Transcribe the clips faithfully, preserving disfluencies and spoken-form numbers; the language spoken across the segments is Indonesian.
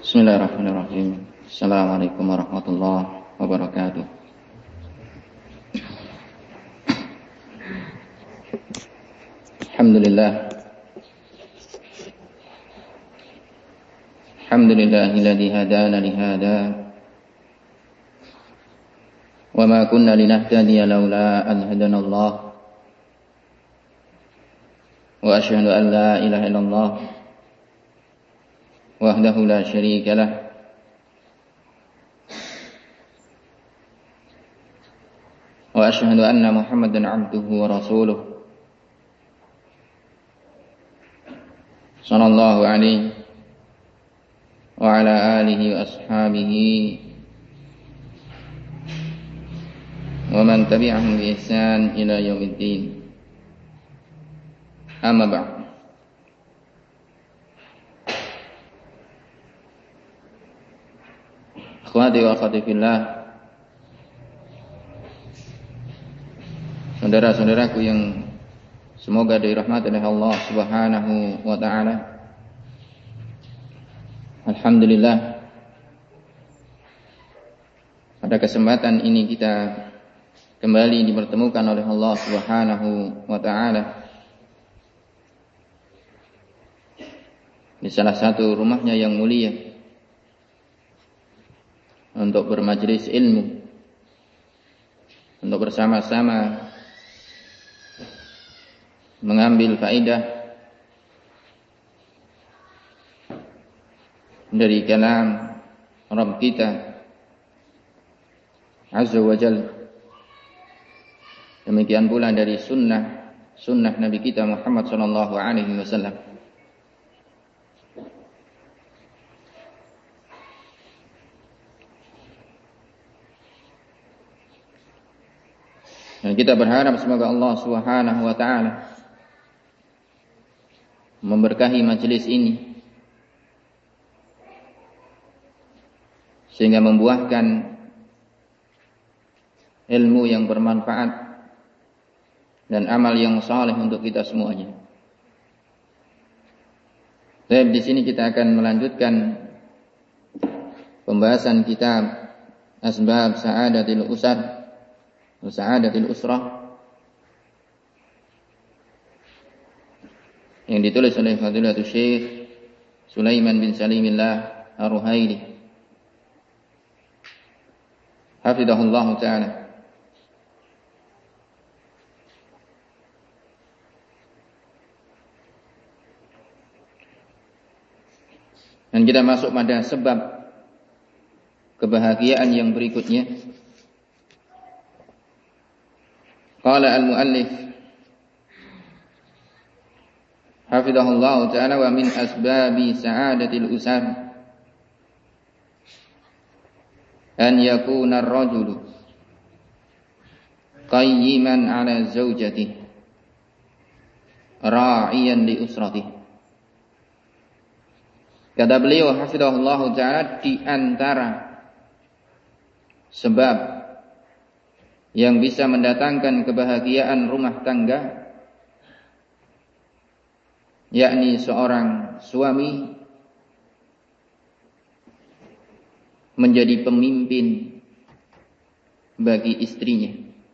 Bismillahirrahmanirrahim. Assalamualaikum warahmatullahi wabarakatuh. Alhamdulillah. Alhamdulillahilladzi hadana li hada. Wa ma kunna linahtadiya laula an hadanallah. Wa asyhadu an la ilaha illallah wahdahu la syarika lah wa asyhadu anna Muhammadan abduhu wa rasuluh sallallahu alaihi wa ala alihi wa ashabihi wa man tabi'ahum bi ihsan ila yaumiddin. Amma ba'd. Akhwati wa akhwati fillah, saudara-saudaraku yang semoga dirahmati oleh Allah Subhanahu wa taala. Alhamdulillah, pada kesempatan ini kita kembali dipertemukan oleh Allah Subhanahu wa taala di salah satu rumahnya yang mulia untuk bermajlis ilmu, untuk bersama-sama mengambil faedah dari kalam Rabb kita Azza wa Jalla. Demikian pula dari sunnah sunnah Nabi kita Muhammad sallallahu alaihi wasallam. Dan kita berharap semoga Allah Subhanahu wa taala memberkahi majelis ini sehingga membuahkan ilmu yang bermanfaat dan amal yang saleh untuk kita semuanya. Baik, di sini kita akan melanjutkan pembahasan kitab Asbab Sa'adatil Usar Sa'adatil Usrah yang ditulis oleh Fadilatul Syekh Sulaiman bin Salimillah Ar-Ruhaili hafidhahullah ta'ala. Dan kita masuk pada sebab kebahagiaan yang berikutnya. Qala al-muallif hafidhahullah ta'ala wa min asbabi sa'adatil usar an yakuna ar-rajulu qayyiman 'ala zawjatihi ra'iyan li usratihi. Kata beliau hafidhahullah ta'ala, di antara sebab yang bisa mendatangkan kebahagiaan rumah tangga, yakni seorang suami menjadi pemimpin bagi istrinya,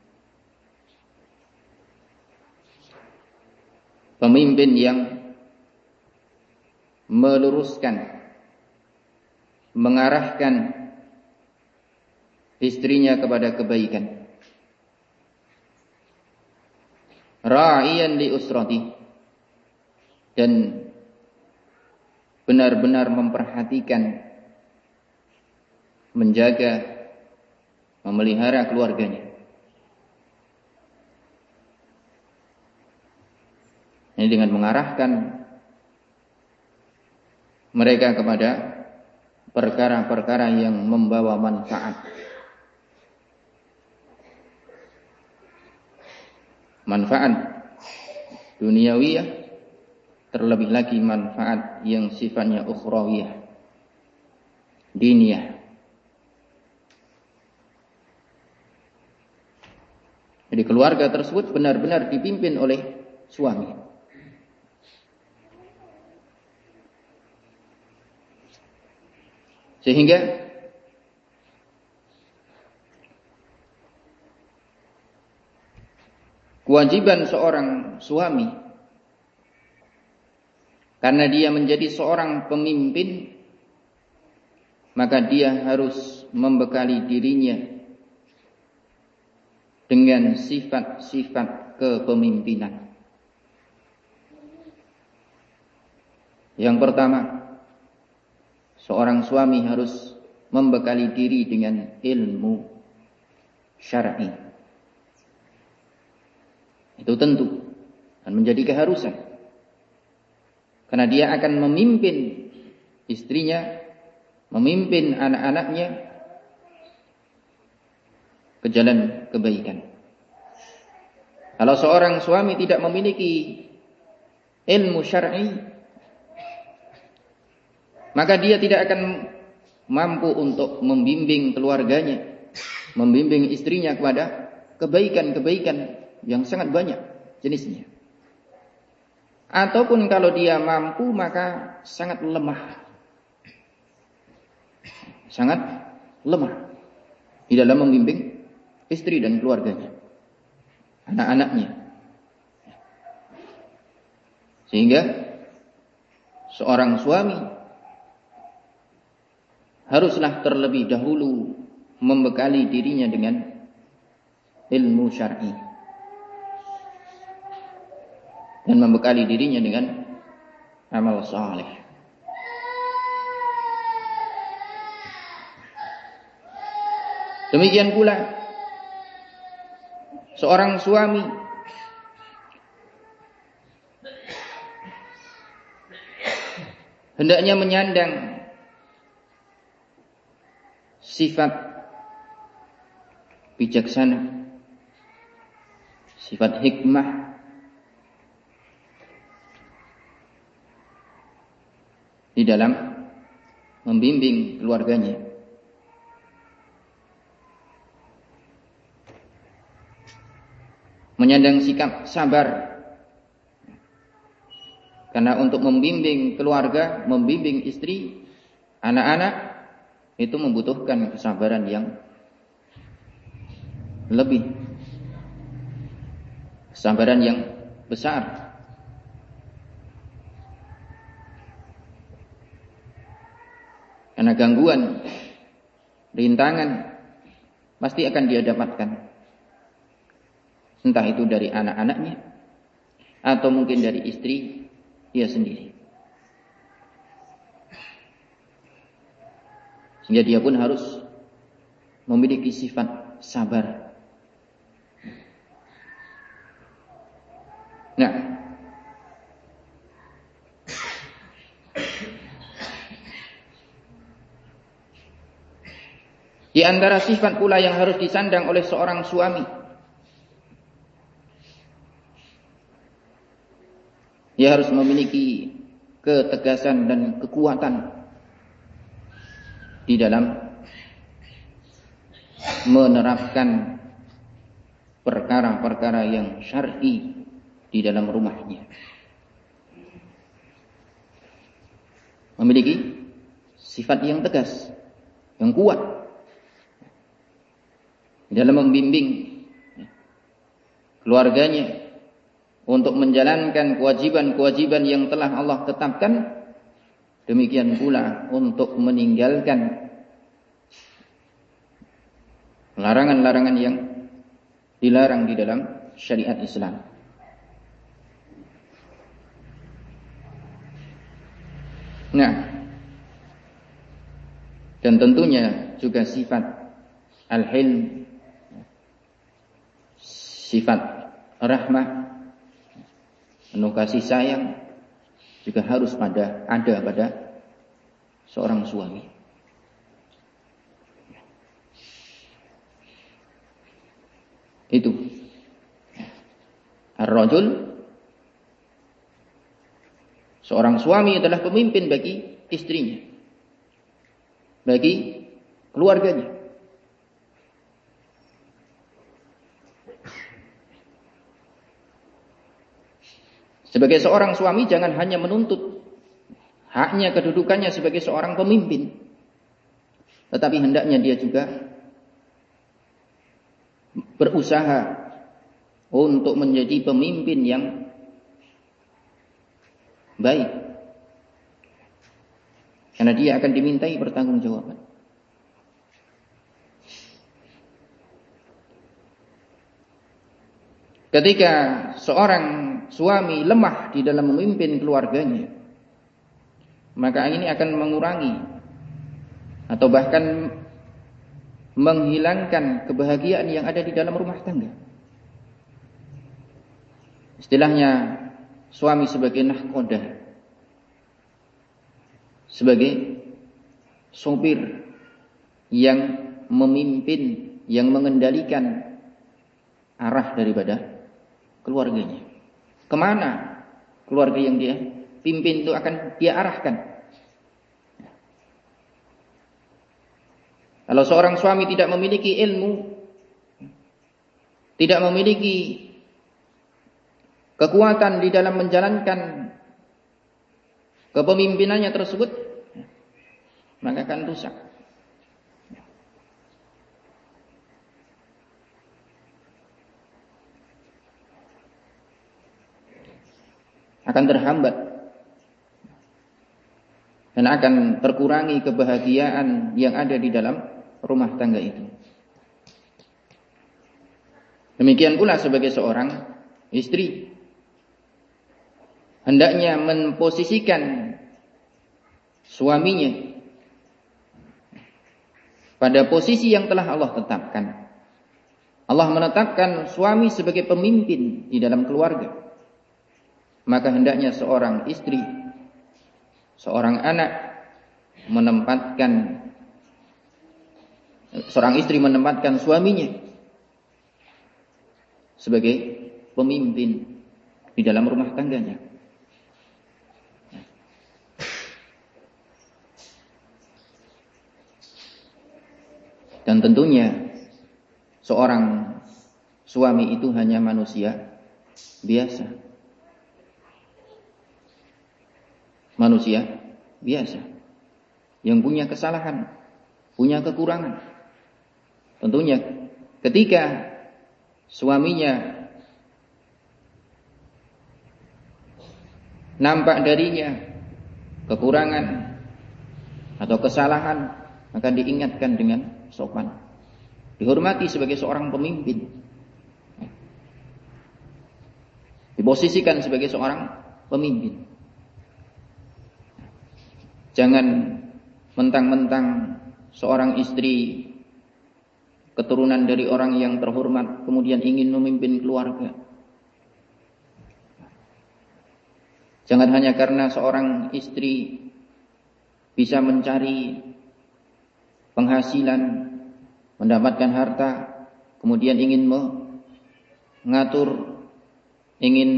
pemimpin yang meluruskan, mengarahkan istrinya kepada kebaikan. Ra'iyan li usrati, dan benar-benar memperhatikan, menjaga, memelihara keluarganya. Ini dengan mengarahkan mereka kepada perkara-perkara yang membawa manfaat. Manfaat duniawiyah, terlebih lagi manfaat yang sifatnya ukhrawiyah, diniyah. Jadi keluarga tersebut benar-benar dipimpin oleh suami. Sehingga kewajiban seorang suami, karena dia menjadi seorang pemimpin, maka dia harus membekali dirinya dengan sifat-sifat kepemimpinan. Yang pertama, seorang suami harus membekali diri dengan ilmu syar'i. Itu tentu dan menjadi keharusan, karena dia akan memimpin istrinya, memimpin anak-anaknya ke jalan kebaikan. Kalau seorang suami tidak memiliki ilmu syar'i, maka dia tidak akan mampu untuk membimbing keluarganya, membimbing istrinya kepada kebaikan-kebaikan yang sangat banyak jenisnya. Ataupun kalau dia mampu, maka sangat lemah. Sangat lemah di dalam membimbing istri dan keluarganya, anak-anaknya. Sehingga seorang suami haruslah terlebih dahulu membekali dirinya dengan ilmu syar'i dan membekali dirinya dengan amal saleh. Demikian pula seorang suami hendaknya menyandang sifat bijaksana, sifat hikmah, di dalam membimbing keluarganya. Menyandang sikap sabar, karena untuk membimbing keluarga, membimbing istri, anak-anak, itu membutuhkan kesabaran yang lebih, kesabaran yang besar. Karena gangguan, rintangan pasti akan dia dapatkan, entah itu dari anak-anaknya atau mungkin dari istri dia sendiri. Sehingga dia pun harus memiliki sifat sabar. Nah, di antara sifat pula yang harus disandang oleh seorang suami, dia harus memiliki ketegasan dan kekuatan di dalam menerapkan perkara-perkara yang syar'i di dalam rumahnya. Memiliki sifat yang tegas, yang kuat dalam membimbing keluarganya untuk menjalankan kewajiban-kewajiban yang telah Allah tetapkan. Demikian pula untuk meninggalkan larangan-larangan yang dilarang di dalam syariat Islam. Nah, dan tentunya juga sifat al-hilm, sifat rahmah, penuh kasih sayang, juga harus pada ada pada seorang suami. Itu ar-rajul, seorang suami adalah pemimpin bagi istrinya, bagi keluarganya. Sebagai seorang suami jangan hanya menuntut haknya, kedudukannya sebagai seorang pemimpin, tetapi hendaknya dia juga berusaha untuk menjadi pemimpin yang baik, karena dia akan dimintai pertanggungjawaban. Ketika seorang suami lemah di dalam memimpin keluarganya, maka ini akan mengurangi atau bahkan menghilangkan kebahagiaan yang ada di dalam rumah tangga. Istilahnya suami sebagai nahkodah, sebagai sopir yang memimpin, yang mengendalikan arah daripada keluarganya. Kemana keluarga yang dia pimpin itu akan dia arahkan. Kalau seorang suami tidak memiliki ilmu, tidak memiliki kekuatan di dalam menjalankan kepemimpinannya tersebut, maka akan rusak. Akan terhambat dan akan terkurangi kebahagiaan yang ada di dalam rumah tangga itu. Demikian pula sebagai seorang istri, hendaknya memposisikan suaminya pada posisi yang telah Allah tetapkan. Allah menetapkan suami sebagai pemimpin di dalam keluarga. Maka hendaknya seorang istri, seorang anak menempatkan seorang istri menempatkan suaminya sebagai pemimpin di dalam rumah tangganya. Dan tentunya seorang suami itu hanya manusia biasa. Manusia biasa yang punya kesalahan, punya kekurangan. Tentunya ketika suaminya nampak darinya kekurangan atau kesalahan, maka diingatkan dengan sopan, dihormati sebagai seorang pemimpin, diposisikan sebagai seorang pemimpin. Jangan mentang-mentang seorang istri keturunan dari orang yang terhormat kemudian ingin memimpin keluarga. Jangan hanya karena seorang istri bisa mencari penghasilan, mendapatkan harta, kemudian ingin mengatur, ingin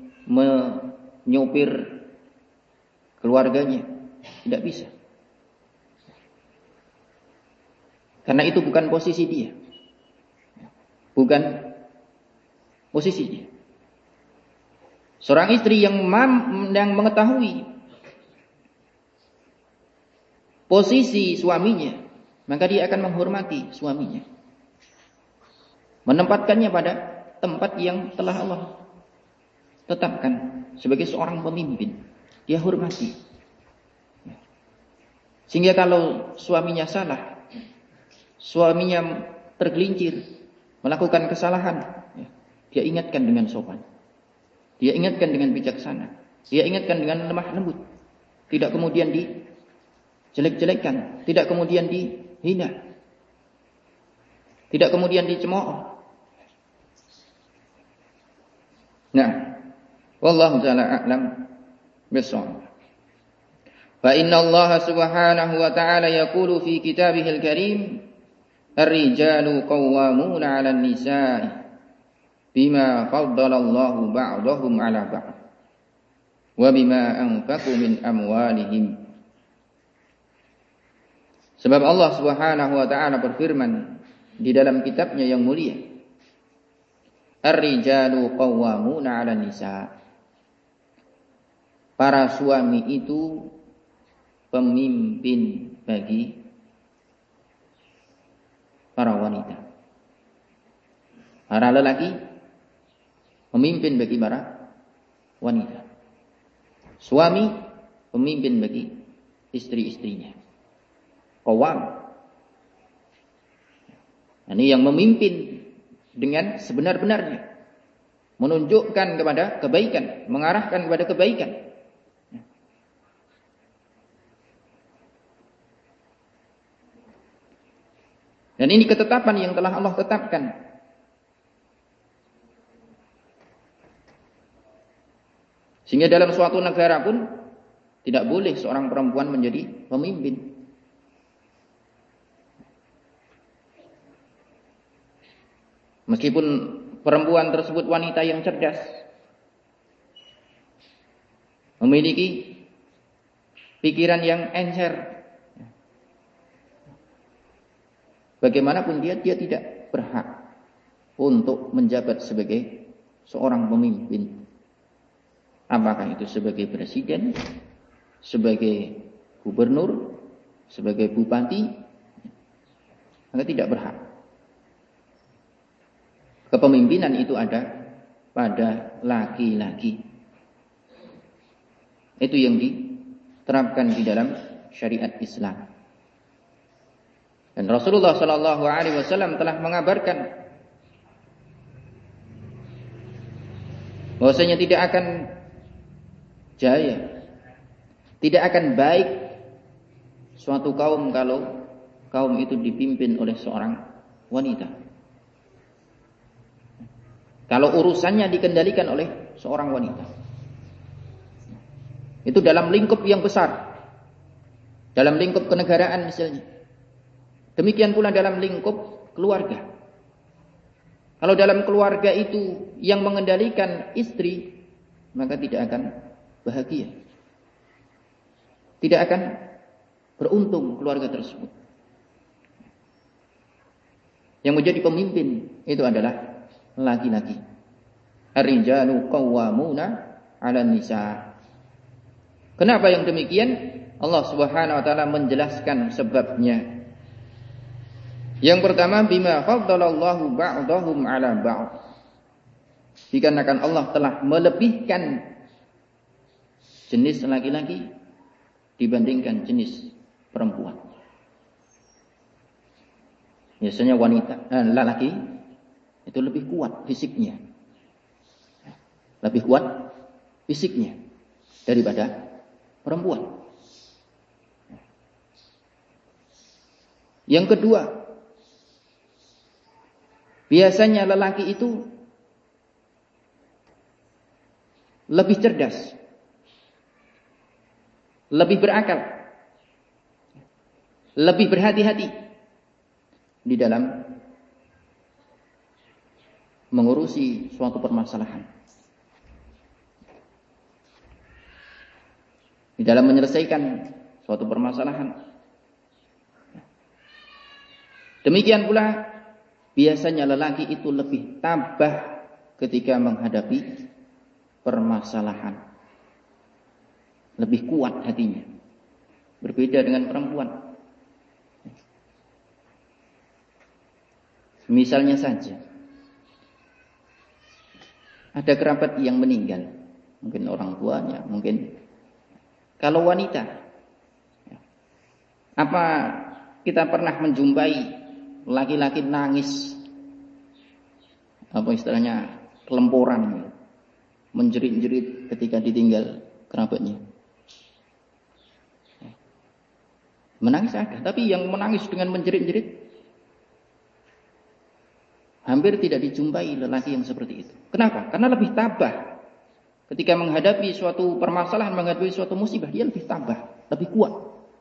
menyupir keluarganya. Tidak bisa. Karena itu bukan posisi dia. Bukan posisi dia. Seorang istri yang mam, yang mengetahui posisi suaminya, maka dia akan menghormati suaminya. Menempatkannya pada tempat yang telah Allah tetapkan sebagai seorang pemimpin. Dia hormati. Sehingga kalau suaminya salah, suaminya tergelincir, melakukan kesalahan, dia ingatkan dengan sopan. Dia ingatkan dengan bijaksana. Dia ingatkan dengan lemah lembut. Tidak kemudian dijelek-jelekkan. Tidak kemudian dihina. Tidak kemudian dicemooh. Nah, wallahu ta'ala a'lam bissawab. Fa inna Allah subhanahu wa ta'ala yaqulu fi kitabihil karim, ar-rijalu qawwamuna 'alan nisa'i bima faddalallahu ba'dahum 'ala ba'd wa bima anfaqu min amwalihim. Sebab Allah subhanahu wa ta'ala berfirman di dalam kitabnya yang mulia, ar-rijalu qawwamuna 'alan nisa'. Para suami itu pemimpin bagi para wanita. Para lelaki pemimpin bagi para wanita. Suami pemimpin bagi istri-istrinya. Qawwam. Ini yang memimpin dengan sebenar-benarnya. Menunjukkan kepada kebaikan, mengarahkan kepada kebaikan. Dan ini ketetapan yang telah Allah tetapkan. Sehingga dalam suatu negara pun tidak boleh seorang perempuan menjadi pemimpin. Meskipun perempuan tersebut wanita yang cerdas, memiliki pikiran yang encer, bagaimanapun dia, dia tidak berhak untuk menjabat sebagai seorang pemimpin. Apakah itu sebagai presiden, sebagai gubernur, sebagai bupati, maka tidak berhak. Kepemimpinan itu ada pada laki-laki. Itu yang diterapkan di dalam syariat Islam. Dan Rasulullah Shallallahu Alaihi Wasallam telah mengabarkan bahwasanya tidak akan jaya, tidak akan baik suatu kaum kalau kaum itu dipimpin oleh seorang wanita. Kalau urusannya dikendalikan oleh seorang wanita. Itu dalam lingkup yang besar. Dalam lingkup kenegaraan misalnya. Demikian pula dalam lingkup keluarga. Kalau dalam keluarga itu yang mengendalikan istri, maka tidak akan bahagia. Tidak akan beruntung keluarga tersebut. Yang menjadi pemimpin itu adalah laki-laki. Ar-rijalu qawwamuna 'alan nisa. Kenapa yang demikian? Allah Subhanahu wa taala menjelaskan sebabnya. Yang pertama, bima faddalallahu ba'dahum 'ala ba'd. Dikarenakan Allah telah melebihkan jenis laki-laki dibandingkan jenis perempuan. Biasanya wanita, eh, lelaki itu lebih kuat fisiknya. Lebih kuat fisiknya daripada perempuan. Yang kedua, biasanya lelaki itu lebih cerdas, lebih berakal, lebih berhati-hati di dalam mengurusi suatu permasalahan, di dalam menyelesaikan suatu permasalahan. Demikian pula biasanya lelaki itu lebih tabah ketika menghadapi permasalahan, lebih kuat hatinya, berbeda dengan perempuan. Misalnya saja ada kerabat yang meninggal, mungkin orang tuanya, mungkin kalau wanita, apa kita pernah menjumpai laki-laki nangis, apa istilahnya, kelemporan, menjerit-jerit ketika ditinggal kerabatnya? Menangis ada, tapi yang menangis dengan menjerit-jerit hampir tidak dijumpai lelaki yang seperti itu. Kenapa? Karena lebih tabah. Ketika menghadapi suatu permasalahan, menghadapi suatu musibah, dia lebih tabah, lebih kuat.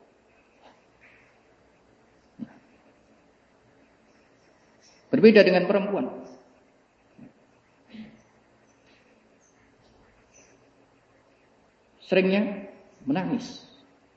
Berbeda dengan perempuan. Seringnya menangis.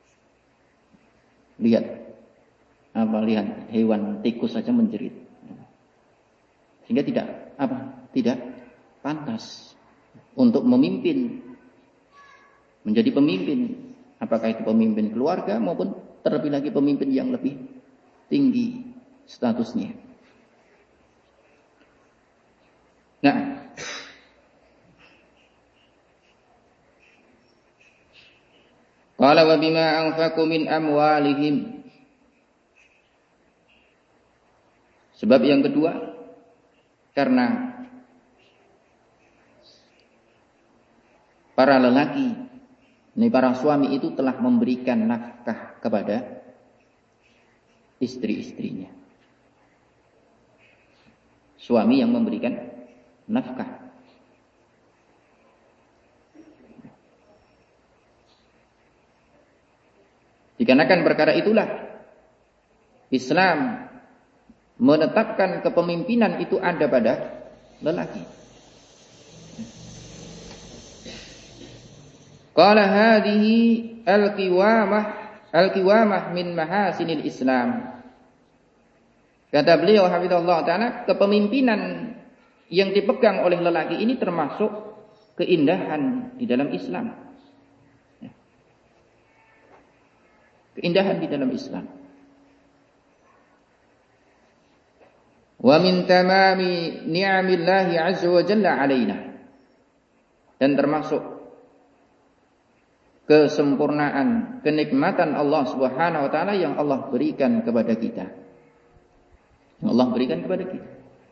Lihat, apa lihat hewan tikus saja menjerit. Sehingga tidak apa? Tidak pantas untuk memimpin, menjadi pemimpin, apakah itu pemimpin keluarga maupun terlebih lagi pemimpin yang lebih tinggi statusnya. Qala wa bima anfaqu min amwalihim. Sebab yang kedua, karena para lelaki, ini para suami itu telah memberikan nafkah kepada istri-istrinya. Suami yang memberikan nafkah. Dikarenakan perkara itulah Islam menetapkan kepemimpinan itu ada pada lelaki. Qala hadhihi al-qiwamah al-qiwamah min mahasinil Islam. Kata beliau hafizallahu taala, kepemimpinan yang dipegang oleh lelaki ini termasuk keindahan di dalam Islam. Keindahan di dalam Islam. Wa min tamami ni'amillahi azza wa jalla alaina. Dan termasuk kesempurnaan kenikmatan Allah Subhanahu wa taala yang Allah berikan kepada kita. Yang Allah berikan kepada kita.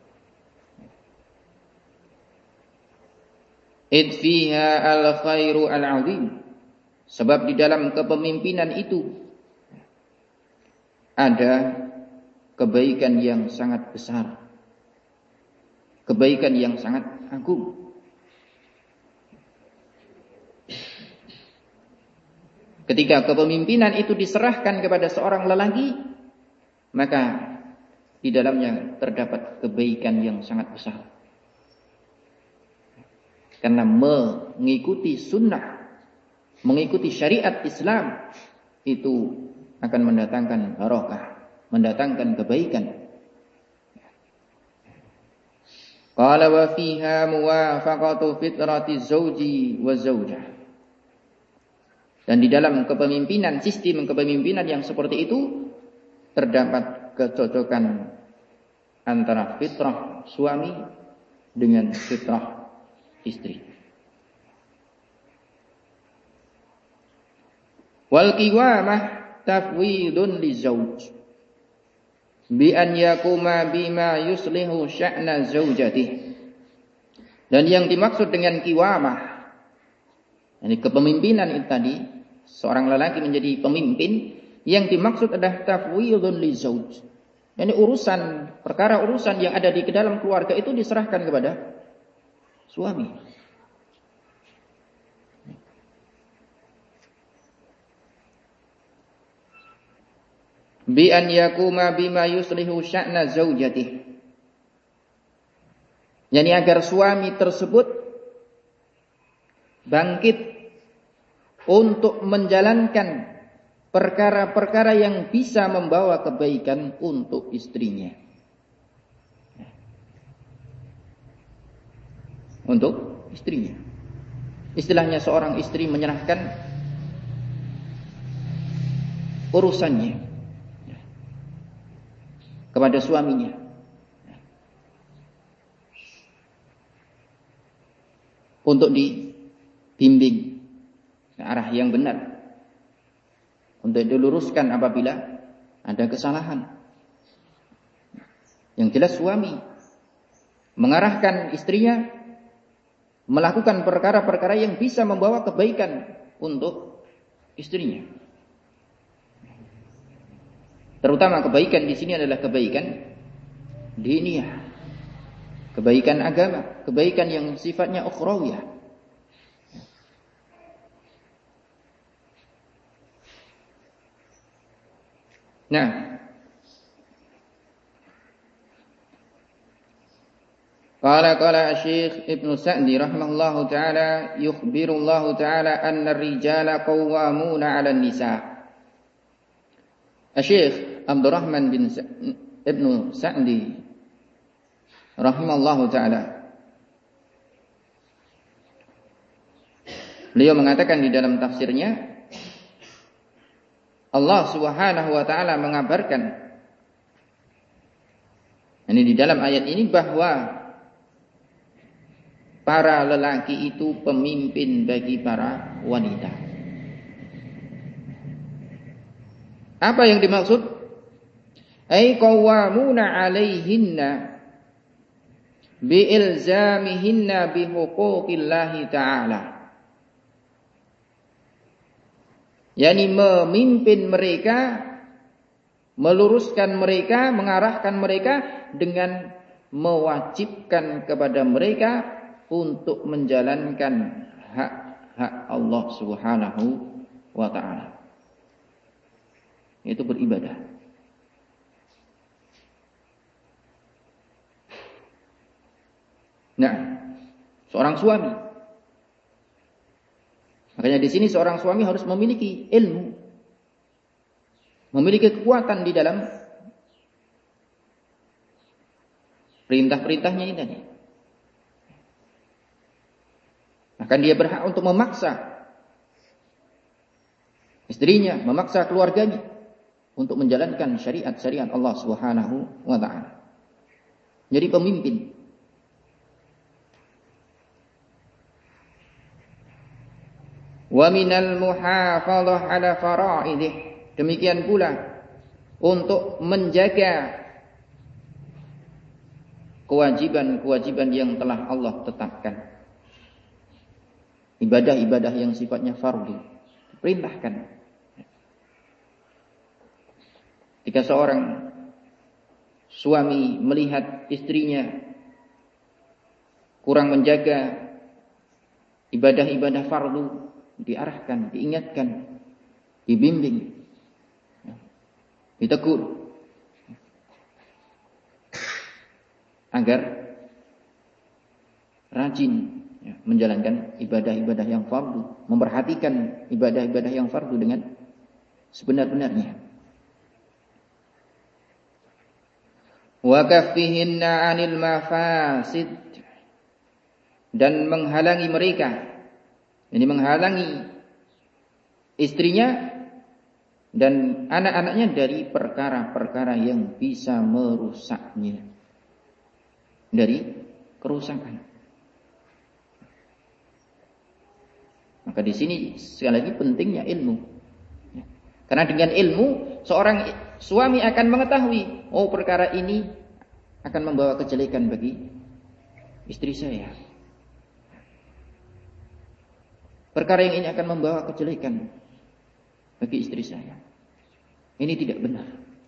Id fiha al-khairu al-'azim. Sebab di dalam kepemimpinan itu ada kebaikan yang sangat besar. Kebaikan yang sangat agung. Ketika kepemimpinan itu diserahkan kepada seorang lelaki, maka di dalamnya terdapat kebaikan yang sangat besar. Karena mengikuti sunnah, mengikuti syariat Islam itu akan mendatangkan barokah, mendatangkan kebaikan. Qala wa fiha muwafaqatu fitrati zawji wa zawjah. Dan di dalam kepemimpinan, sistem kepemimpinan yang seperti itu terdapat kecocokan antara fitrah suami dengan fitrah istri. Wal qiwamah tafwidun li zawj bi an yakuma bima yuslihu sya'na zaujatih. Dan yang dimaksud dengan qiwamah, ini kepemimpinan itu tadi, seorang lelaki menjadi pemimpin, yang dimaksud adalah tafwidun li zawj. Yani urusan, perkara urusan yang ada di dalam keluarga itu diserahkan kepada suami. Bi an yakuma bima yuslihu sya'na zaujatih. Yani agar suami tersebut bangkit untuk menjalankan perkara-perkara yang bisa membawa kebaikan untuk istrinya. Untuk istrinya. Istilahnya seorang istri menyerahkan urusannya kepada suaminya. Untuk dibimbing ke arah yang benar. Untuk diluruskan apabila ada kesalahan. Yang jelas suami mengarahkan istrinya melakukan perkara-perkara yang bisa membawa kebaikan untuk istrinya. Terutama kebaikan di sini adalah kebaikan diniyah, kebaikan agama, kebaikan yang sifatnya ukhrawiyah. Nah, qala qala Syekh Ibnu Sa'di rahimahullahu taala, yukhbirullahu taala anna ar-rijala qawwamuna 'ala an-nisa. Syekh Abdurrahman bin Ibnu Sa'di rahimahullahu taala, beliau mengatakan di dalam tafsirnya, Allah Subhanahu wa taala mengabarkan ini di dalam ayat ini bahwa para lelaki itu pemimpin bagi para wanita. Apa yang dimaksud? Ai qawwamuna 'alaihinna biilzamihinna bihuquqillahi ta'ala. Yani memimpin mereka, meluruskan mereka, mengarahkan mereka dengan mewajibkan kepada mereka untuk menjalankan hak-hak Allah Subhanahu wa ta'ala. Itu beribadah. Nah, seorang suami. Makanya di sini seorang suami harus memiliki ilmu, memiliki kekuatan di dalam perintah-perintahnya ini tadi. Maka dia berhak untuk memaksa istrinya, memaksa keluarganya untuk menjalankan syariat-syariat Allah Subhanahu wa ta'ala. Jadi pemimpin. Wa minal muhafadhah ala fara'idih. Demikian pula untuk menjaga kewajiban-kewajiban yang telah Allah tetapkan. Ibadah-ibadah yang sifatnya fardu diperintahkan. Jika seorang suami melihat istrinya kurang menjaga ibadah-ibadah fardu, diarahkan, diingatkan, dibimbing, ditegur agar rajin menjalankan ibadah-ibadah yang fardu, memperhatikan ibadah-ibadah yang fardu dengan sebenar-benarnya. Wa kaffihinna 'anil mafasid, dan menghalangi mereka, ini menghalangi istrinya dan anak-anaknya dari perkara-perkara yang bisa merusaknya, dari kerusakan. Maka di sini sekali lagi pentingnya ilmu. Karena dengan ilmu seorang suami akan mengetahui, oh perkara ini akan membawa kejelekan bagi istri saya. Perkara yang ini akan membawa kejelekan bagi istri saya. Ini tidak benar.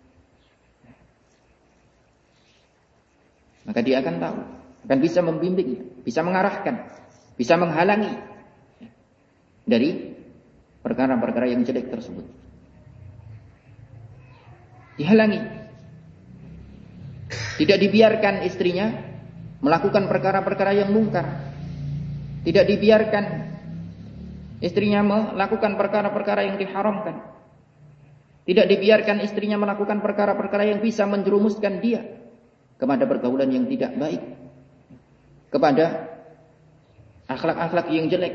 Maka dia akan tahu, akan bisa membimbing, bisa mengarahkan, bisa menghalangi dari perkara-perkara yang jelek tersebut. Dihalangi. Tidak dibiarkan istrinya melakukan perkara-perkara yang mungkar. Tidak dibiarkan istrinya melakukan perkara-perkara yang diharamkan. Tidak dibiarkan istrinya melakukan perkara-perkara yang bisa menjerumuskan dia kepada pergaulan yang tidak baik, kepada akhlak-akhlak yang jelek.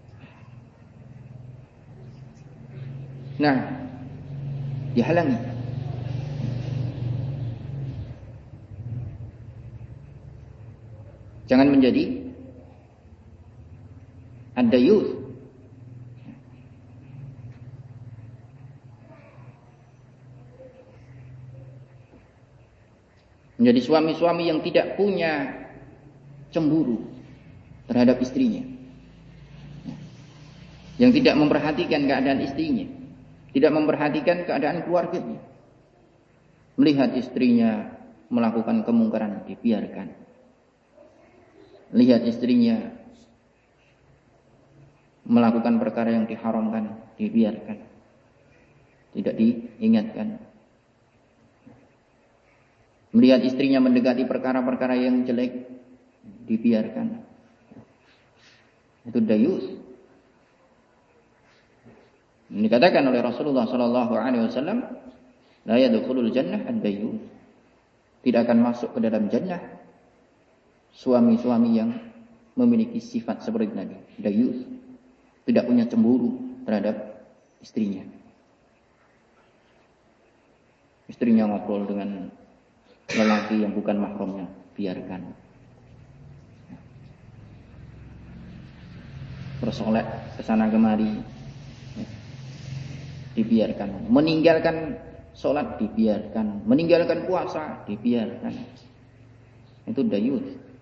Nah, dihalangi. Jangan menjadi ad-dayuth. Menjadi suami-suami yang tidak punya cemburu terhadap istrinya. Yang tidak memperhatikan keadaan istrinya. Tidak memperhatikan keadaan keluarganya. Melihat istrinya melakukan kemungkaran, dibiarkan. Lihat istrinya melakukan perkara yang diharamkan, dibiarkan. Tidak diingatkan. Melihat istrinya mendekati perkara-perkara yang jelek, dibiarkan. Itu dayus. Dikatakan oleh Rasulullah sallallahu alaihi wasallam, la yadkhulul jannah ad-dayus. Tidak akan masuk ke dalam jannah suami-suami yang memiliki sifat seperti tadi, dayus, tidak punya cemburu terhadap istrinya. Istrinya ngobrol dengan lelaki yang bukan mahramnya, biarkan. Bersolek kesana kemari, dibiarkan. Meninggalkan sholat dibiarkan. Meninggalkan puasa dibiarkan. Itu dayuth.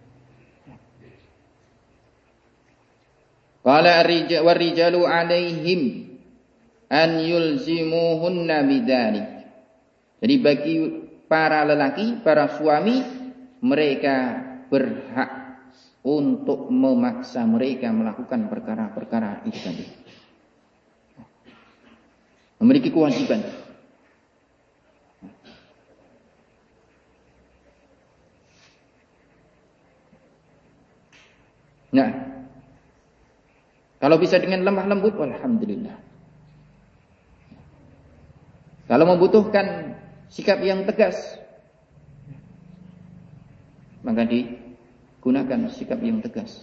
Qala ar-rijalu alaihim an yulzimuhunna bidzalik. Jadi bagi para lelaki, para suami, mereka berhak untuk memaksa mereka melakukan perkara-perkara itu tadi. Memiliki kewajiban. Nah, kalau bisa dengan lemah lembut, alhamdulillah. Kalau membutuhkan sikap yang tegas, maka digunakan sikap yang tegas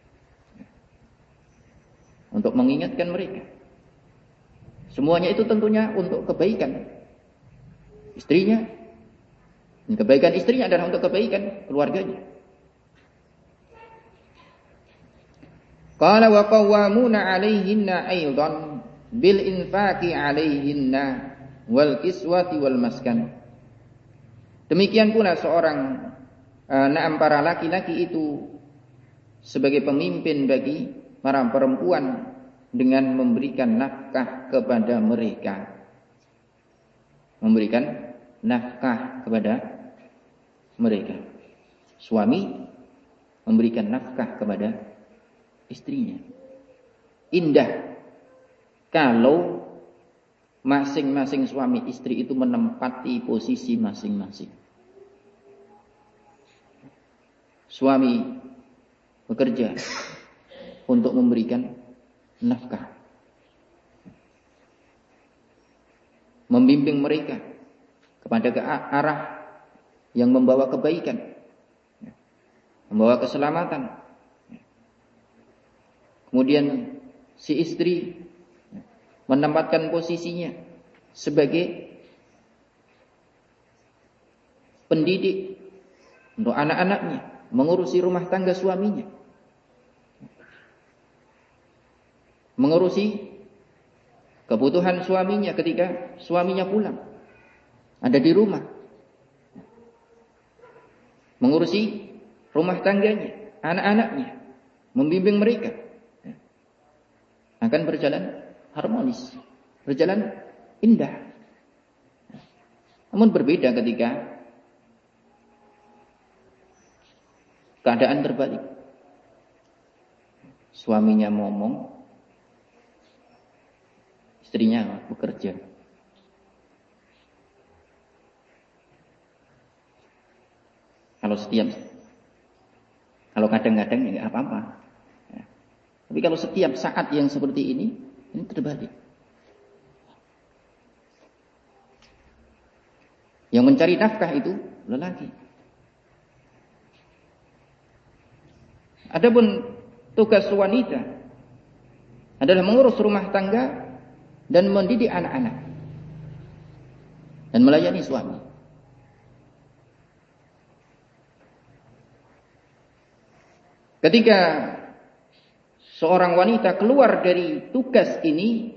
untuk mengingatkan mereka. Semuanya itu tentunya untuk kebaikan istrinya. Kebaikan istrinya adalah untuk kebaikan keluarganya. Qala wa qawwamuna 'alaihinna aidan bil infaqi 'alaihinna wal kiswati wal maskan. Demikian pula seorang uh, naam para laki-laki itu sebagai pemimpin bagi para perempuan dengan memberikan nafkah kepada mereka. Memberikan nafkah kepada mereka. Suami memberikan nafkah kepada istrinya. Indah kalau masing-masing suami istri itu menempati posisi masing-masing. Suami bekerja untuk memberikan nafkah, membimbing mereka kepada ke arah yang membawa kebaikan, membawa keselamatan. Kemudian si istri menempatkan posisinya sebagai pendidik untuk anak-anaknya, mengurusi rumah tangga suaminya, mengurusi kebutuhan suaminya ketika suaminya pulang, ada di rumah, mengurusi rumah tangganya, anak-anaknya, membimbing mereka, akan berjalan harmonis, berjalan indah. Namun berbeda ketika keadaan terbalik. Suaminya ngomong, istrinya bekerja. Kalau setiap, kalau kadang-kadang ya nggak apa-apa. Ya. Tapi kalau setiap saat yang seperti ini, ini terbalik. Yang mencari nafkah itu lelaki. Adapun tugas wanita adalah mengurus rumah tangga dan mendidik anak-anak dan melayani suami. Ketika seorang wanita keluar dari tugas ini,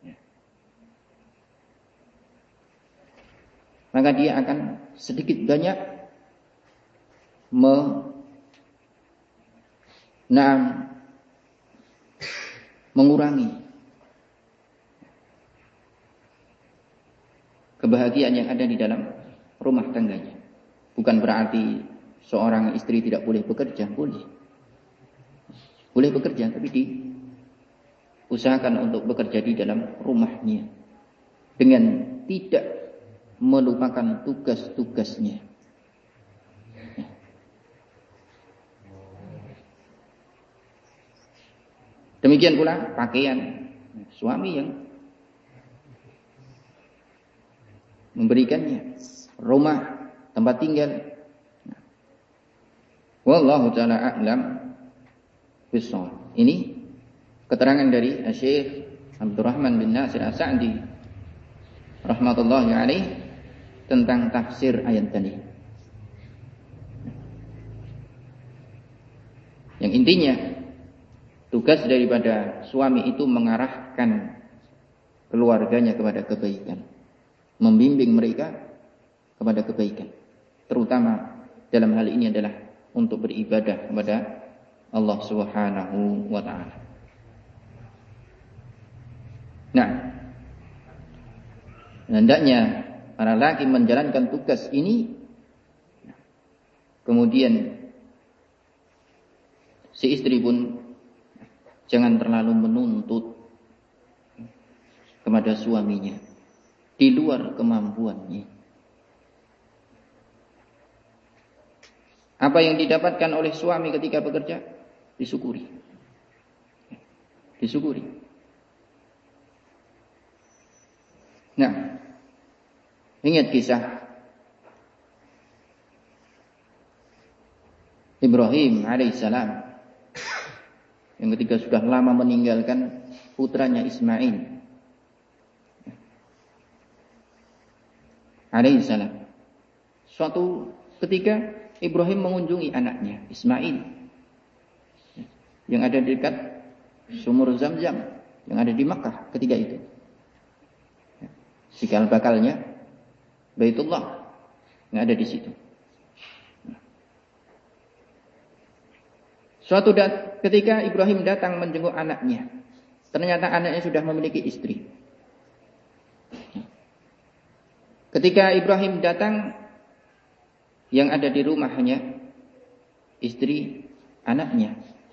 maka dia akan sedikit banyak me, nah, mengurangi kebahagiaan yang ada di dalam rumah tangganya. Bukan berarti seorang istri tidak boleh bekerja, boleh. Boleh bekerja, tapi diusahakan untuk bekerja di dalam rumahnya dengan tidak melupakan tugas-tugasnya. Demikian pula pakaian suami yang memberikannya, rumah, tempat tinggal. Wallahu ta'ala a'lam bishawab. Ini keterangan dari Syekh Abdurrahman bin Nasir As-Sa'di rahmatullahi alaih tentang tafsir ayat tadi. Yang intinya tugas daripada suami itu mengarahkan keluarganya kepada kebaikan, membimbing mereka kepada kebaikan, terutama dalam hal ini adalah untuk beribadah kepada Allah Subhanahu wa taala. Nah, hendaknya para laki menjalankan tugas ini, kemudian si istri pun jangan terlalu menuntut kepada suaminya di luar kemampuannya. Apa yang didapatkan oleh suami ketika bekerja, disyukuri. Disyukuri. Nah, ingat kisah Ibrahim alaihissalam yang ketika sudah lama meninggalkan putranya Ismail alaihissalam. Suatu ketika Ibrahim mengunjungi anaknya Ismail yang ada di dekat sumur Zam-Zam yang ada di Makkah ketika itu. Cikal bakalnya Baitullah yang ada di situ. Suatu dat- ketika Ibrahim datang menjenguk anaknya, ternyata anaknya sudah memiliki istri. Ketika Ibrahim datang, yang ada di rumahnya istri anaknya.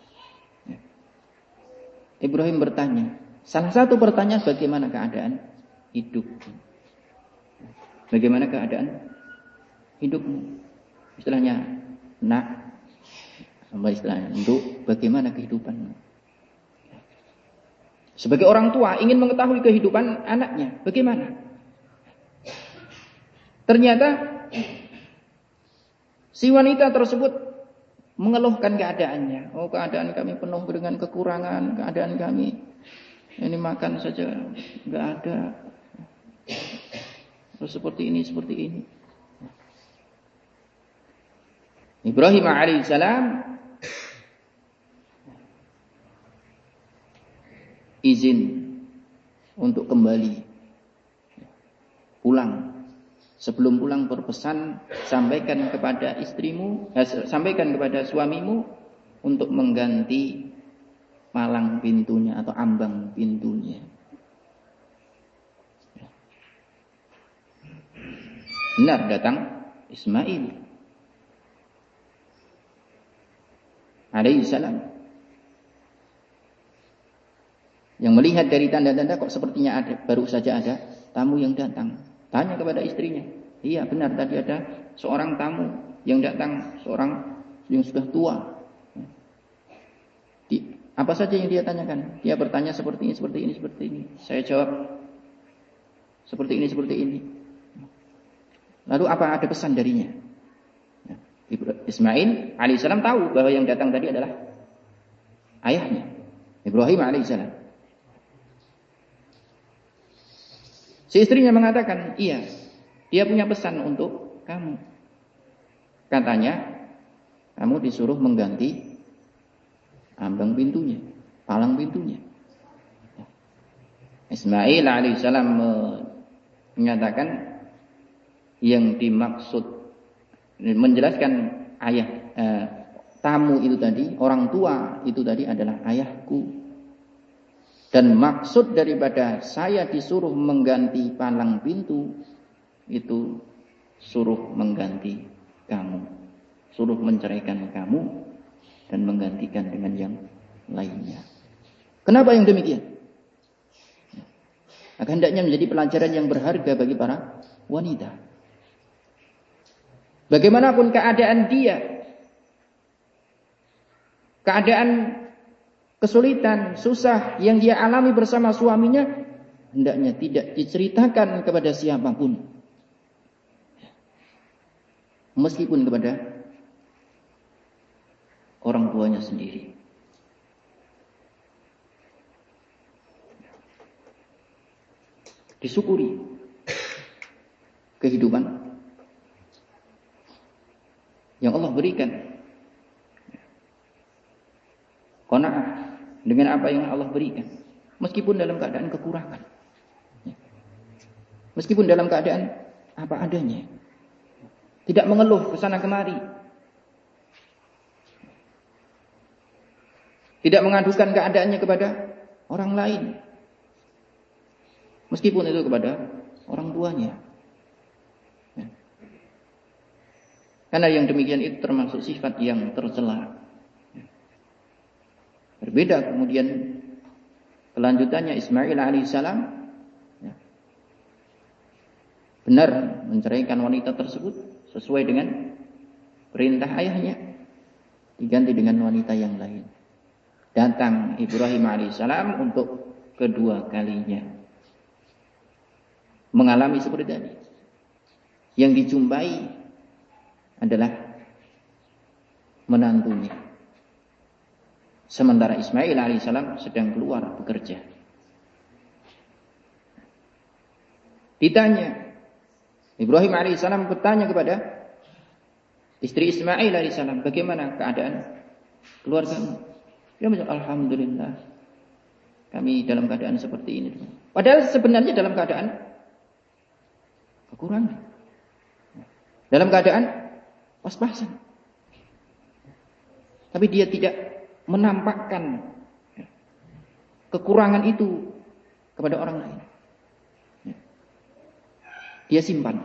Ibrahim bertanya, salah satu pertanyaan, bagaimana keadaan hidup? Bagaimana keadaan hidupmu? Istilahnya nak, sama istilahnya untuk bagaimana kehidupanmu? Sebagai orang tua ingin mengetahui kehidupan anaknya, bagaimana? Ternyata si wanita tersebut mengeluhkan keadaannya. Oh, keadaan kami penuh dengan kekurangan, keadaan kami ini makan saja nggak ada. Terus seperti ini, seperti ini. Ibrahim alaihissalam izin untuk kembali pulang. Sebelum pulang berpesan, sampaikan kepada istrimu, eh, sampaikan kepada suamimu untuk mengganti palang pintunya atau ambang pintunya. Benar datang Ismail alaihissalam yang melihat dari tanda-tanda kok sepertinya ada, baru saja ada tamu yang datang. Tanya kepada istrinya, iya benar tadi ada seorang tamu yang datang, seorang yang sudah tua. Di, apa saja yang dia tanyakan? Dia bertanya seperti ini, seperti ini, seperti ini. Saya jawab seperti ini, seperti ini. Lalu apa ada pesan darinya? Ismail alaihissalam tahu bahwa yang datang tadi adalah ayahnya, Ibrahim alaihissalam. Si istrinya mengatakan, iya, dia punya pesan untuk kamu. Katanya, kamu disuruh mengganti ambang pintunya, palang pintunya. Ismail alaihissalam menyatakan yang dimaksud, menjelaskan ayah eh, tamu itu tadi, orang tua itu tadi adalah ayahku. Dan maksud daripada saya disuruh mengganti palang pintu, itu suruh mengganti kamu. Suruh menceraikan kamu dan menggantikan dengan yang lainnya. Kenapa yang demikian? Akan hendaknya menjadi pelajaran yang berharga bagi para wanita. Bagaimanapun keadaan dia, keadaan kesulitan, susah yang dia alami bersama suaminya, hendaknya tidak diceritakan kepada siapapun. Meskipun kepada orang tuanya sendiri. Disyukuri kehidupan yang Allah berikan. Qanaah dengan apa yang Allah berikan, meskipun dalam keadaan kekurangan. Meskipun dalam keadaan apa adanya. Tidak mengeluh ke sana kemari. Tidak mengadukan keadaannya kepada orang lain. Meskipun itu kepada orang tuanya. Ya. Karena yang demikian itu termasuk sifat yang tercela. Ya. Berbeda kemudian kelanjutannya Ismail alaihissalam ya, benar menceraikan wanita tersebut sesuai dengan perintah ayahnya, diganti dengan wanita yang lain. Datang Ibrahim alaihissalam untuk kedua kalinya mengalami seperti tadi. Yang dijumpai adalah menantunya. Sementara Ismail alaihissalam sedang keluar bekerja. Ditanya, Ibrahim alaihissalam bertanya kepada istri Ismail alaihissalam, bagaimana keadaan keluargamu? Dia menjawab, alhamdulillah, kami dalam keadaan seperti ini. Padahal sebenarnya dalam keadaan kekurangan, dalam keadaan pas-pasan. Tapi dia tidak menampakkan kekurangan itu kepada orang lain. Dia simpan.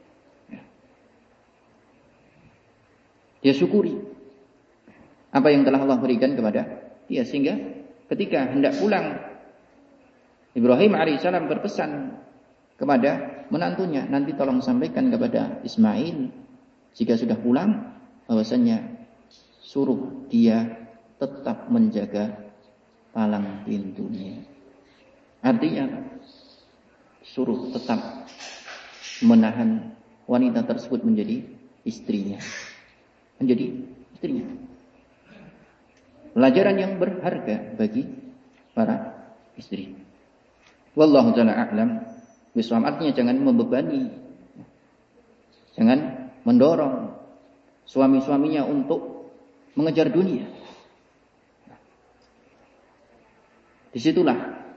Dia syukuri apa yang telah Allah berikan kepada dia, sehingga ketika hendak pulang Ibrahim alaihissalam berpesan kepada menantunya, nanti tolong sampaikan kepada Ismail jika sudah pulang bahwasanya suruh dia tetap menjaga palang pintunya. Artinya suruh tetap menahan wanita tersebut menjadi istrinya. Menjadi istrinya. Pelajaran yang berharga bagi para istri. Wallahu ta'ala a'lam bishawab. Artinya jangan membebani, jangan mendorong suami-suaminya untuk mengejar dunia. Disitulah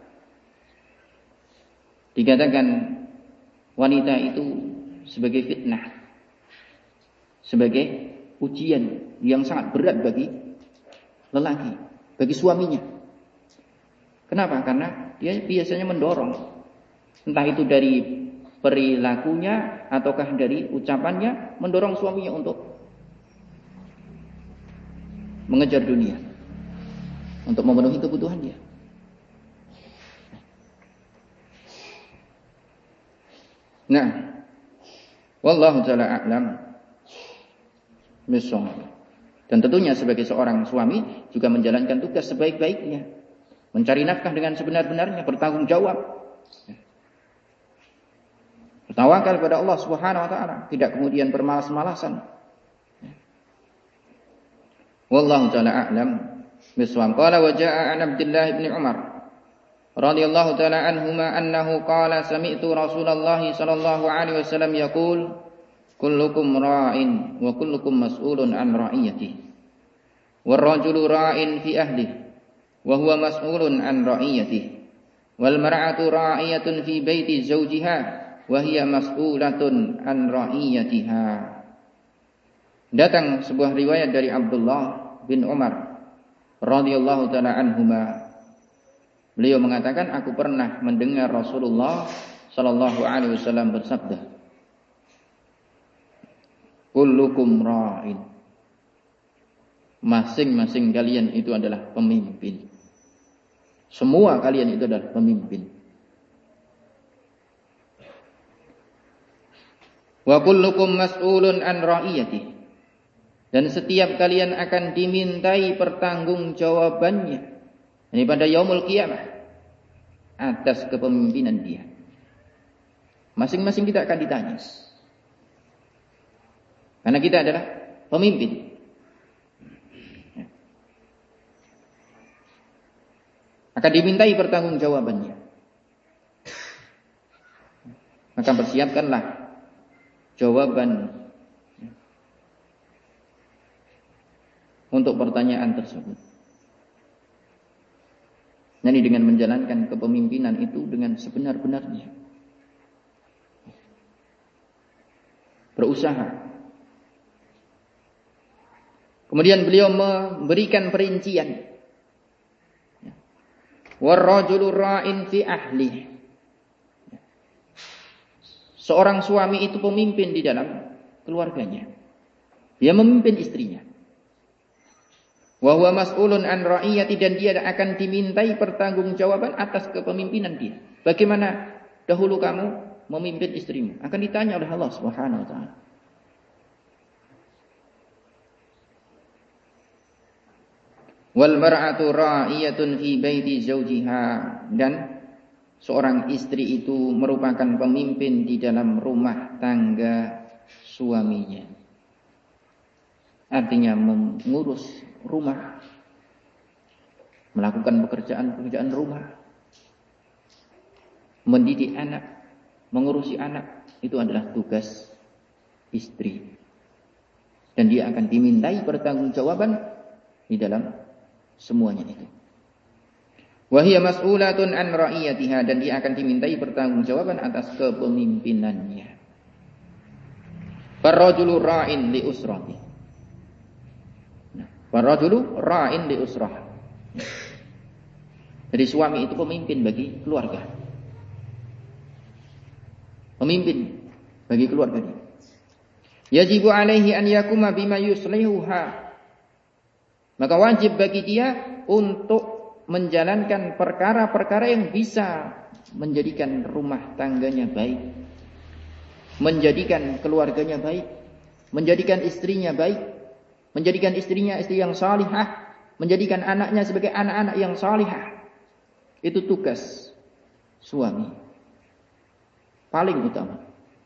dikatakan wanita itu sebagai fitnah, sebagai ujian yang sangat berat bagi lelaki, bagi suaminya. Kenapa? Karena dia biasanya mendorong, entah itu dari perilakunya ataukah dari ucapannya, mendorong suaminya untuk mengejar dunia, untuk memenuhi kebutuhan dia. Nah, wallahu ta'ala a'lam bishawab. Dan tentunya sebagai seorang suami juga menjalankan tugas sebaik-baiknya, mencari nafkah dengan sebenar-benarnya, bertanggung jawab, bertawakal kepada Allah Subhanahu wa taala, tidak kemudian bermalas-malasan. Wallahu ta'ala a'lam bishawab. Qala wa jaa'a an Abdullah bin Umar radhiyallahu ta'ala anhuma annahu qala sami'tu Rasulullah sallallahu alaihi wasallam yaqul kullukum ra'in wa kullukum mas'ulun an ra'iyatihi war rajulu ra'in fi ahlihi wa huwa mas'ulun an ra'iyatihi wal mar'atu ra'iyatun fi baiti zawjiha wa hiya mas'ulatun an ra'iyatiha. Datang sebuah riwayat dari Abdullah bin Umar radhiyallahu ta'ala anhuma. Beliau mengatakan, aku pernah mendengar Rasulullah sallallahu alaihi wasallam bersabda, kullukum ra'in. Masing-masing kalian itu adalah pemimpin. Semua kalian itu adalah pemimpin. Wa kullukum mas'ulun an ra'iyati. Dan setiap kalian akan dimintai pertanggungjawabannya. Ini pada yaumul qiyamah atas kepemimpinan dia. Masing-masing kita akan ditanya. Karena kita adalah pemimpin. Akan dimintai pertanggungjawabannya. Maka persiapkanlah jawaban untuk pertanyaan tersebut. Jadi dengan menjalankan kepemimpinan itu dengan sebenar-benarnya. berusaha. Kemudian beliau memberikan perincian. Warrajulu ra'in fi ahli. Seorang suami itu pemimpin di dalam keluarganya. Dia memimpin istrinya. Wa huwa mas'ulun an ra'iyati, dan dia akan dimintai pertanggungjawaban atas kepemimpinan dia. Bagaimana dahulu kamu memimpin istrimu? Akan ditanya oleh Allah Subhanahu wa taala. Wal mar'atu ra'iyatun fi baiti zawjiha, dan seorang istri itu merupakan pemimpin di dalam rumah tangga suaminya. Artinya mengurus rumah, melakukan pekerjaan-pekerjaan rumah, mendidik anak, mengurusi anak, itu adalah tugas istri. Dan dia akan dimintai pertanggungjawaban di dalam semuanya itu. Wahia mas'ulatun an ra'iyatiha, dan dia akan dimintai pertanggungjawaban atas kepemimpinannya. Farrajulu ra'in li usrati. Nah, farrajulu ra'in li usrah. Jadi suami itu pemimpin bagi keluarga. Pemimpin bagi keluarganya. Yajibu alaihi an yakuma bima yuslihuha. Maka wajib bagi dia untuk menjalankan perkara-perkara yang bisa menjadikan rumah tangganya baik, menjadikan keluarganya baik, menjadikan istrinya baik, menjadikan istrinya istri yang salihah, menjadikan anaknya sebagai anak-anak yang salihah. Itu tugas suami paling utama.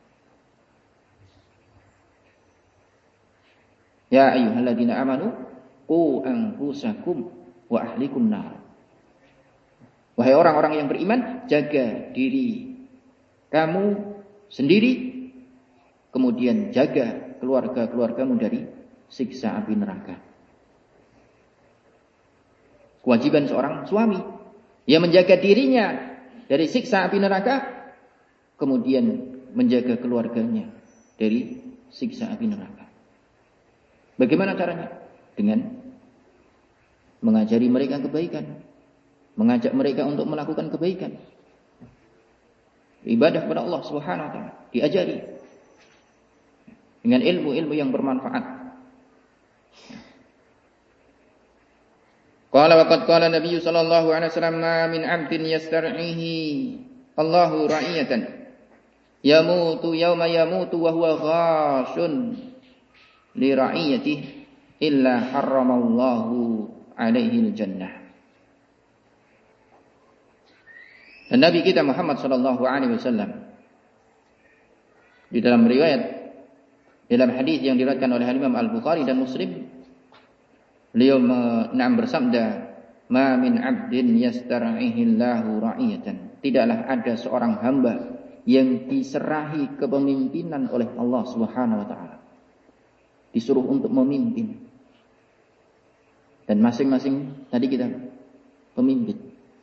Ya ayyuhalladzina amanu qu anfusakum wa ahlikum nar. Wahai orang-orang yang beriman, jaga diri kamu sendiri, kemudian jaga keluarga-keluargamu dari siksa api neraka. Kewajiban seorang suami, ia menjaga dirinya dari siksa api neraka, kemudian menjaga keluarganya dari siksa api neraka. Bagaimana caranya? Dengan mengajari mereka kebaikan, mengajak mereka untuk melakukan kebaikan, ibadah kepada Allah Subhanahu wa taala, diajari dengan ilmu-ilmu yang bermanfaat. Qala wa qad qala Nabi sallallahu alaihi wasallam, ma min 'abdin yastar'ihi Allahu ra'iyatan yamutu yawma yamutu wa huwa ghashun li ra'iyatihi illa harramallahu alaihi jannah. Dan Nabi kita Muhammad sallallahu alaihi wasallam di dalam riwayat, dalam hadis yang diriwayatkan oleh Imam Al-Bukhari dan Muslim, beliau menam bersabda, ma min 'abdin yastar'ihillahu ra'iyatan, tidaklah ada seorang hamba yang diserahi kepemimpinan oleh Allah Subhanahu wa taala, disuruh untuk memimpin. Dan masing-masing tadi kita pemimpin.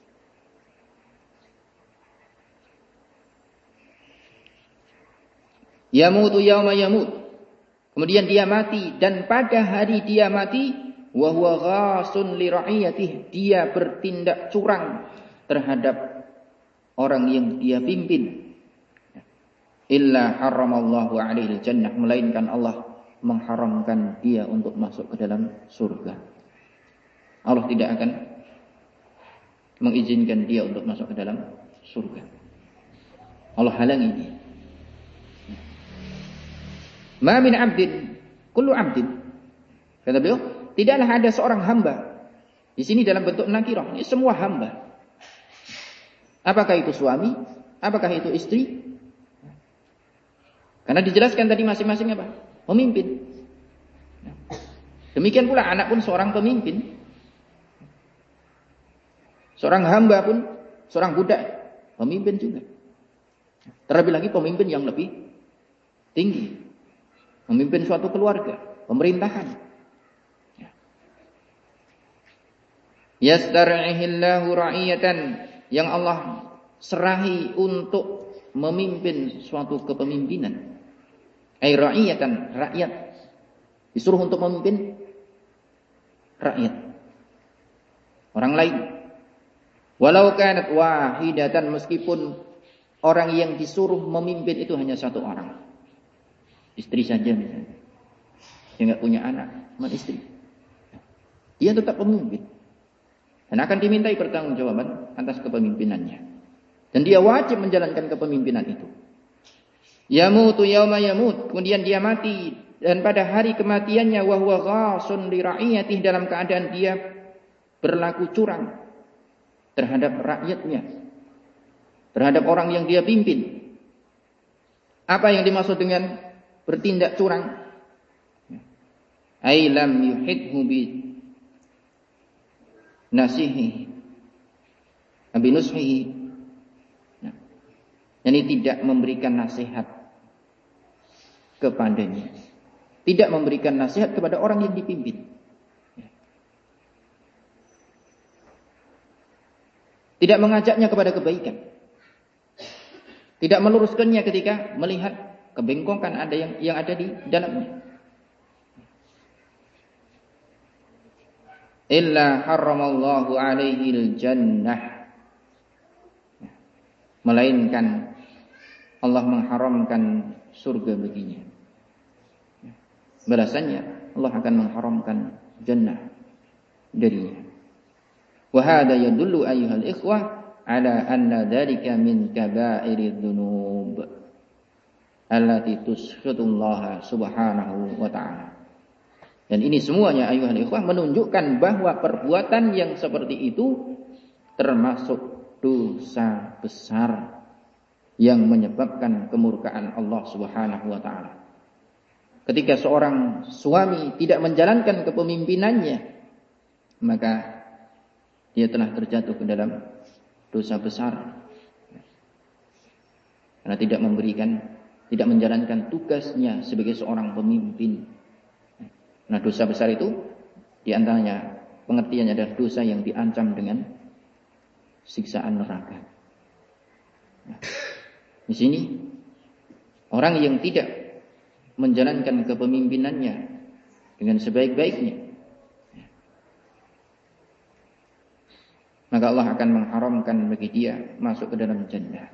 Yamutu yauma yamut. Kemudian dia mati, dan pada hari dia mati, wa huwa ghasun li ra'iyatihi, dia bertindak curang terhadap orang yang dia pimpin. Illa harramallahu alaihi jannah, melainkan Allah mengharamkan dia untuk masuk ke dalam surga. Allah tidak akan mengizinkan dia untuk masuk ke dalam surga. Allah halangi dia. Ma min 'abdin, kullu 'abdin. Kata beliau, tidaklah ada seorang hamba. Di sini dalam bentuk nakirah, ini semua hamba. Apakah itu suami? Apakah itu istri? Karena dijelaskan tadi masing-masing apa? Pemimpin. Demikian pula anak pun seorang pemimpin. Seorang hamba pun, seorang budak, pemimpin juga. Terlebih lagi pemimpin yang lebih tinggi. Memimpin suatu keluarga, pemerintahan. Yastar'ihillahu ra'iyatan, yang Allah serahi untuk memimpin suatu kepemimpinan. Ai ra'iyatan, rakyat. Disuruh untuk memimpin rakyat. Orang lain. Walau kanat wahidatan, meskipun orang yang disuruh memimpin itu hanya satu orang. Istri saja misalnya. Dia enggak punya anak, cuma istri. Dia tetap pemimpin. Dan akan dimintai pertanggungjawaban atas kepemimpinannya. Dan dia wajib menjalankan kepemimpinan itu. Yamutu yauma yamut, kemudian dia mati, dan pada hari kematiannya wa huwa ghasun li ra'iyatihi, dalam keadaan dia berlaku curang terhadap rakyatnya, terhadap orang yang dia pimpin. Apa yang dimaksud dengan bertindak curang? Ai lam yuhidhu bi nasihi abi nushihi, yani tidak memberikan nasihat kepadanya, tidak memberikan nasihat kepada orang yang dipimpin, tidak mengajaknya kepada kebaikan, tidak meluruskannya ketika melihat kebengkokan ada yang yang ada di dalamnya. Illa harramallahu alaihi al-jannah, melainkan Allah mengharamkan surga baginya. Balasannya Allah akan mengharamkan jannah darinya. Wa hadha yadullu ayyuhal ikhwah ala anna dhalika min kaba'iri dzunub allati tuskhitullaha subhanahu wa ta'ala. Dan ini semuanya ayyuhal ikhwah menunjukkan bahwa perbuatan yang seperti itu termasuk dosa besar yang menyebabkan kemurkaan Allah Subhanahu wa taala. Ketika seorang suami tidak menjalankan kepemimpinannya, maka dia telah terjatuh ke dalam dosa besar. Karena tidak memberikan, tidak menjalankan tugasnya sebagai seorang pemimpin. Nah, dosa besar itu diantaranya pengertiannya adalah dosa yang diancam dengan siksaan neraka. Nah, di sini orang yang tidak menjalankan kepemimpinannya dengan sebaik-baiknya, maka Allah akan mengharamkan bagi dia masuk ke dalam jannah.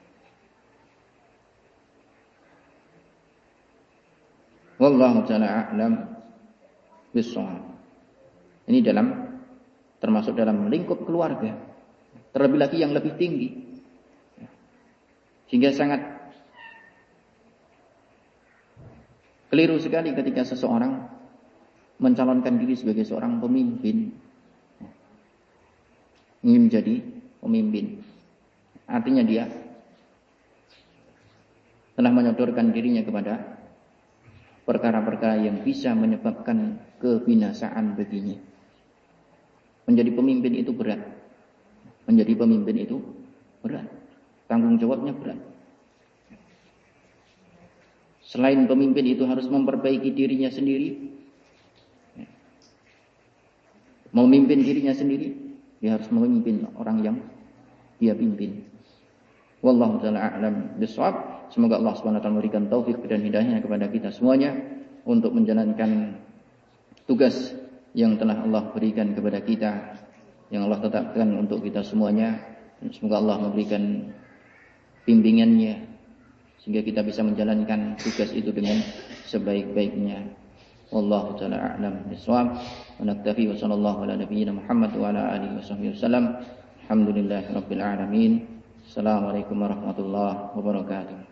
Wallahu ta'ala a'lam bissawab. Ini dalam termasuk dalam lingkup keluarga, terlebih lagi yang lebih tinggi, sehingga sangat keliru sekali ketika seseorang mencalonkan diri sebagai seorang pemimpin, ingin menjadi pemimpin. Artinya dia telah menyodorkan dirinya kepada perkara-perkara yang bisa menyebabkan kebinasaan baginya. Menjadi pemimpin itu berat. Menjadi pemimpin itu berat. Tanggung jawabnya berat. Selain pemimpin itu harus memperbaiki dirinya sendiri, memimpin dirinya sendiri, dia harus memimpin orang yang dia pimpin. Wallahu ta'ala a'lam bishawab. Semoga Allah Subhanahu wa taala memberikan taufik dan hidayahnya kepada kita semuanya untuk menjalankan tugas yang telah Allah berikan kepada kita, yang Allah tetapkan untuk kita semuanya. Semoga Allah memberikan bimbingannya sehingga kita bisa menjalankan tugas itu dengan sebaik-baiknya. Wallahu ta'ala a'lam bishawab. Wa naktafi wa sallallahu ala nabiyyina Muhammad wa ala alihi washabbihi wasallam. Alhamdulillahirabbil alamin. Assalamualaikum warahmatullahi wabarakatuh.